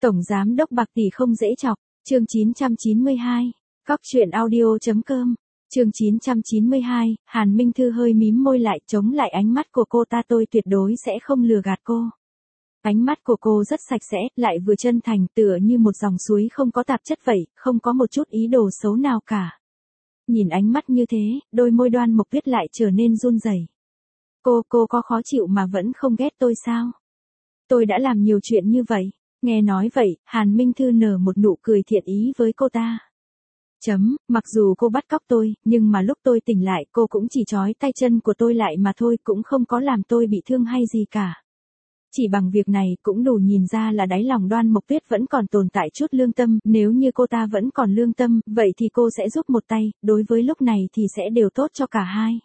Tổng giám đốc bạc tỷ không dễ chọc, chương 992, cóc truyện audio.com, chương 992, Hàn Minh Thư hơi mím môi lại chống lại ánh mắt của cô ta, tôi tuyệt đối sẽ không lừa gạt cô. Ánh mắt của cô rất sạch sẽ, lại vừa chân thành, tựa như một dòng suối không có tạp chất vậy, không có một chút ý đồ xấu nào cả. Nhìn ánh mắt như thế, đôi môi Đoan Mộc Tuyết lại trở nên run rẩy. Cô có khó chịu mà vẫn không ghét tôi sao? Tôi đã làm nhiều chuyện như vậy. Nghe nói vậy, Hàn Minh Thư nở một nụ cười thiện ý với cô ta. Mặc dù cô bắt cóc tôi, nhưng mà lúc tôi tỉnh lại cô cũng chỉ trói tay chân của tôi lại mà thôi, cũng không có làm tôi bị thương hay gì cả. Chỉ bằng việc này cũng đủ nhìn ra là đáy lòng Đoan Mộc Tuyết vẫn còn tồn tại chút lương tâm, nếu như cô ta vẫn còn lương tâm, vậy thì cô sẽ giúp một tay, đối với lúc này thì sẽ đều tốt cho cả hai.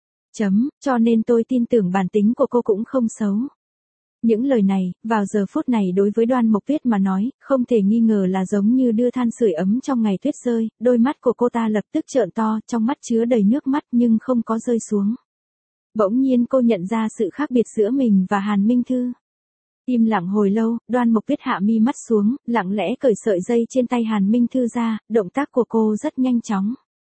Cho nên tôi tin tưởng bản tính của cô cũng không xấu. Những lời này, vào giờ phút này đối với Đoan Mộc Tuyết mà nói, không thể nghi ngờ là giống như đưa than sưởi ấm trong ngày tuyết rơi, đôi mắt của cô ta lập tức trợn to, trong mắt chứa đầy nước mắt nhưng không có rơi xuống. Bỗng nhiên cô nhận ra sự khác biệt giữa mình và Hàn Minh Thư. Im lặng hồi lâu, Đoan Mộc Tuyết hạ mi mắt xuống, lặng lẽ cởi sợi dây trên tay Hàn Minh Thư ra, động tác của cô rất nhanh chóng.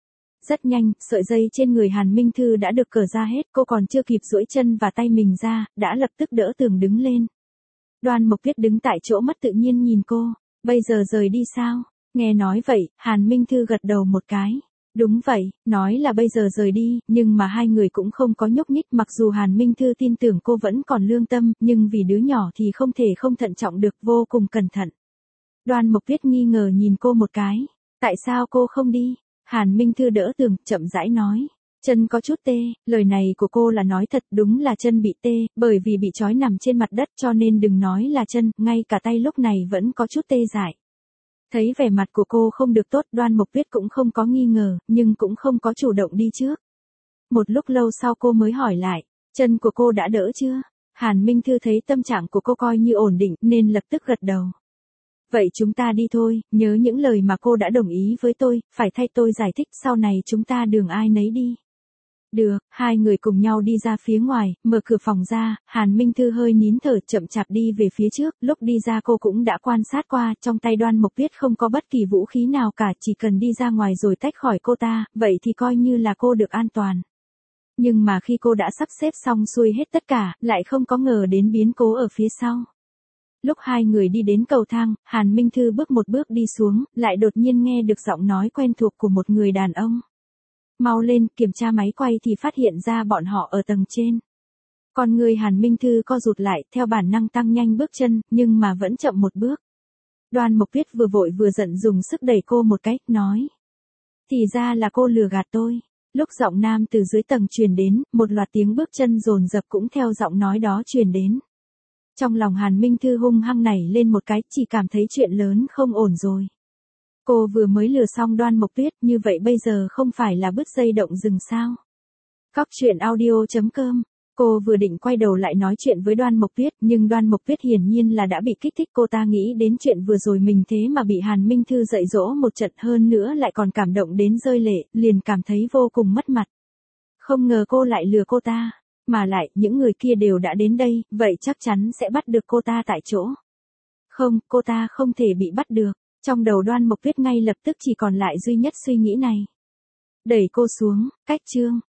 Rất nhanh, sợi dây trên người Hàn Minh Thư đã được cởi ra hết, cô còn chưa kịp duỗi chân và tay mình ra, đã lập tức đỡ tường đứng lên. Đoan Mộc Tuyết đứng tại chỗ mất tự nhiên nhìn cô, bây giờ rời đi sao? Nghe nói vậy, Hàn Minh Thư gật đầu một cái. Đúng vậy, nói là bây giờ rời đi, nhưng mà hai người cũng không có nhúc nhích, mặc dù Hàn Minh Thư tin tưởng cô vẫn còn lương tâm, nhưng vì đứa nhỏ thì không thể không thận trọng được, vô cùng cẩn thận. Đoan Mộc Tuyết nghi ngờ nhìn cô một cái, tại sao cô không đi? Hàn Minh Thư đỡ tường, chậm rãi nói, chân có chút tê, lời này của cô là nói thật, đúng là chân bị tê, bởi vì bị trói nằm trên mặt đất cho nên đừng nói là chân, ngay cả tay lúc này vẫn có chút tê dại. Thấy vẻ mặt của cô không được tốt, Đoan Mộc Tuyết cũng không có nghi ngờ, nhưng cũng không có chủ động đi trước. Một lúc lâu sau cô mới hỏi lại, chân của cô đã đỡ chưa? Hàn Minh Thư thấy tâm trạng của cô coi như ổn định nên lập tức gật đầu. Vậy chúng ta đi thôi, nhớ những lời mà cô đã đồng ý với tôi, phải thay tôi giải thích, sau này chúng ta đường ai nấy đi. Được, hai người cùng nhau đi ra phía ngoài, mở cửa phòng ra, Hàn Minh Thư hơi nín thở chậm chạp đi về phía trước, lúc đi ra cô cũng đã quan sát qua, trong tay Đoan Mộc Tuyết không có bất kỳ vũ khí nào cả, chỉ cần đi ra ngoài rồi tách khỏi cô ta, vậy thì coi như là cô được an toàn. Nhưng mà khi cô đã sắp xếp xong xuôi hết tất cả, lại không có ngờ đến biến cố ở phía sau. Lúc hai người đi đến cầu thang, Hàn Minh Thư bước một bước đi xuống, lại đột nhiên nghe được giọng nói quen thuộc của một người đàn ông. Mau lên, kiểm tra máy quay thì phát hiện ra bọn họ ở tầng trên. Con người Hàn Minh Thư co rụt lại, theo bản năng tăng nhanh bước chân, nhưng mà vẫn chậm một bước. Đoan Mộc Tuyết vừa vội vừa giận dùng sức đẩy cô một cái, nói. Thì ra là cô lừa gạt tôi. Lúc giọng nam từ dưới tầng truyền đến, một loạt tiếng bước chân dồn dập cũng theo giọng nói đó truyền đến. Trong lòng Hàn Minh Thư hung hăng nảy lên một cái, chỉ cảm thấy chuyện lớn không ổn rồi. Cô vừa mới lừa xong Đoan Mộc Tuyết, như vậy bây giờ không phải là bứt dây động rừng sao? cóc truyện audio.com. Cô vừa định quay đầu lại nói chuyện với Đoan Mộc Tuyết, nhưng Đoan Mộc Tuyết hiển nhiên là đã bị kích thích, cô ta nghĩ đến chuyện vừa rồi mình thế mà bị Hàn Minh Thư dạy dỗ một trận, hơn nữa lại còn cảm động đến rơi lệ, liền cảm thấy vô cùng mất mặt. Không ngờ cô lại lừa cô ta. Mà lại, những người kia đều đã đến đây, vậy chắc chắn sẽ bắt được cô ta tại chỗ. Không, cô ta không thể bị bắt được. Trong đầu Đoan Mộc Tuyết ngay lập tức chỉ còn lại duy nhất suy nghĩ này. Đẩy cô xuống, cách chương.